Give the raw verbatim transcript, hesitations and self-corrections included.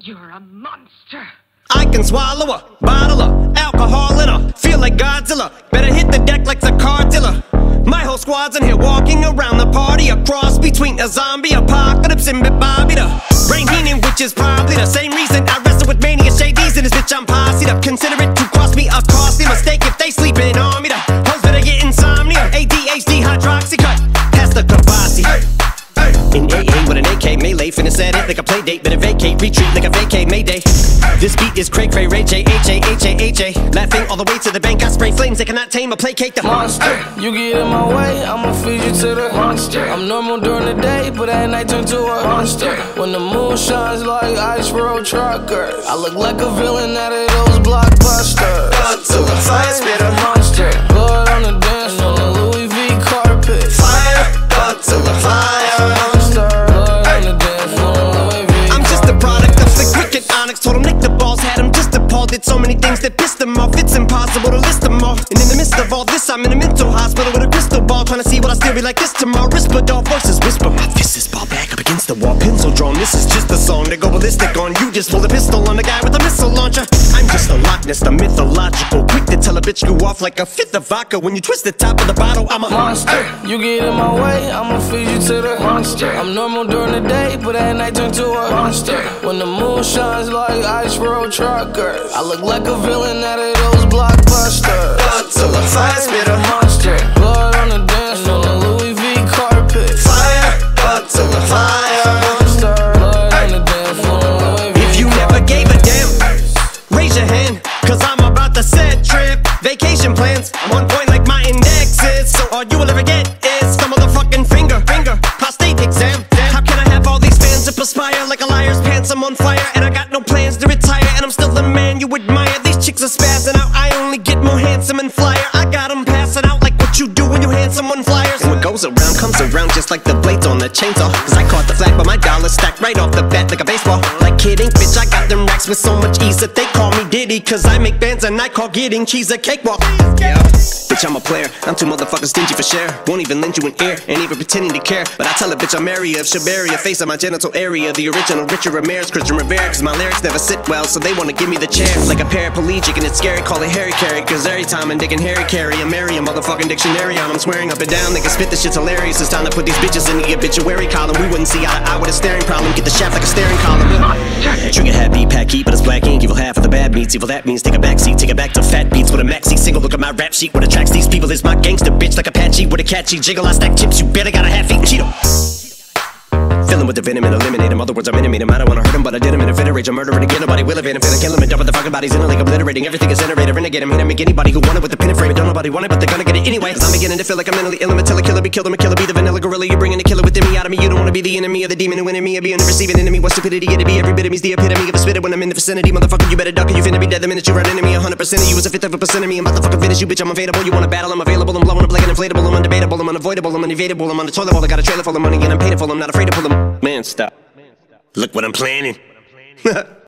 You're a monster. I can swallow a bottle of alcohol in her. Feel like Godzilla. Better hit the deck like the car dealer. My whole squad's in here walking around the party. A cross between a zombie apocalypse and Bobby the Brain Heenan, which is probably the same reason I wrestle with mania shades in this bitch. I'm posse'd up. Consider it to cost me a costly mistake if they sleeping on me. The hoes better get insomnia. A D H D hydroxy cut. Pass the Kavasi. In A A with an A K melee, finna at it like a play date. Better vacate, retreat like a vacate Mayday. This beat is cray cray, Ray J, H A, H A, H A. Laughing all the way to the bank, I spray flames. They cannot tame or placate the monster. You get in my way, I'ma feed you to the monster. I'm normal during the day, but at night turn to a monster. When the moon shines like ice road truckers, I look like a villain out of those blockbusters. Blood to the fire spitter, monster. Blood on the dance floor, on the Louis V carpet. Fire, blood to the fire. Told him lick the balls, had him just appalled. Did so many things that pissed him off. It's impossible to list them all. And in the midst of all this, I'm in a mental hospital with a crystal ball, trying to see what I still be like this tomorrow. Rispadol versus whisper. My fist is ball back up against the wall, pencil drawn. This is just a song to go ballistic on. You just pull a pistol on the guy with a missile launcher. I'm just a Loch Ness, the mythological. Quick to tell a bitch you off like a fifth of vodka. When you twist the top of the bottle, I'm a monster. You get in my way, I'ma feed you to the monster. I'm normal during the day, but at night turn to a monster. When the moon shines like ice road truckers, I look like a villain out of those blockbusters. Blood to the fire spitter, monster. Blood on the dance floor, on the Louis V carpet. Fire, blood to the fire. Monster. Blood on the dance floor, on Louis V. If you never gave a damn, raise your hand, cause I'm about to set trip. Vacation plans, I'm on point like my index is. So all you will ever get is some motherfucking finger, finger, prostate exam. How can I have all these fans that perspire like a liar's pants? I'm on fire and I got no plans to retire, and I'm still the man you admire. These chicks are spazzing out, I only get more handsome and flyer. I got them passing out like what you do when you hand someone flyers. And what goes around comes around just like the blades on the chainsaw. Cause I caught the flag but my dollar stacked right off the bat like a baseball. Like kidding, bitch, I got them racks with so much ease that they call me Diddy. Cause I make bands and I call getting cheese a cakewalk. Yeah, bitch, I'm a player, I'm too motherfucking stingy for share. Won't even lend you an ear, ain't even pretending to care. But I tell a bitch I'm area of Shabaria, face of my genital area. The original Richard Ramirez, Christian Rivera. Cause my lyrics never sit well, so they wanna give me the chair. Like a paraplegic and it's scary, call it Harry Carry. Cause every time I'm digging Harry Carry, I'm marry a motherfucking dictionary on. I'm swearing up and down, they can spit this shit's hilarious. It's time to put these bitches in the obituary column. We wouldn't see eye to eye with a staring problem. Get the shaft like a staring column. Trigger happy, pack heat, but it's black ink. Evil half of the bad meats, evil that means take a backseat. Take it back to fat beats with a maxi single. Look at my rap sheet, what attracts these people is my gangster bitch. Like Apache with a catchy jiggle. I stack chips, you better got a half-eaten Cheeto. Fill him with the venom and eliminate him. Other words, I'm intimate him. I don't wanna hurt him, but I did him in a fit of rage. I'm murdering again, nobody will evade him. Finna kill him and dump the fucking bodies in a lake, obliterating everything is iterated. Renegade him, hit him, make anybody who want it with the pin and frame it. Don't nobody want it, but they're gonna get it anyway. Cause I'm beginning to feel like I'm mentally ill. I'm a killer, killer, be killed, I'm a killer, be the vanilla gorilla. You're bringing the killer within me out of me. You don't wanna be the enemy of the demon who enemy of being the receiving enemy. What stupidity it'd be, every bit of me's the epitome of a spitter when I'm in the vicinity. Motherfucker, you better duck or you finna be dead the minute you run into me. one hundred percent of you is a fifth of a percent of me. I'm about to fucking finish you, bitch, I'm available. You wanna battle, I'm available. I'm blowing up like an inflatable. I'm undebatable, I'm unavoidable, I'm unevadable. I'm on the toilet bowl, I got a trailer full of money and I'm paid for. I'm not afraid to pull them. Man, stop. Look what I'm planning.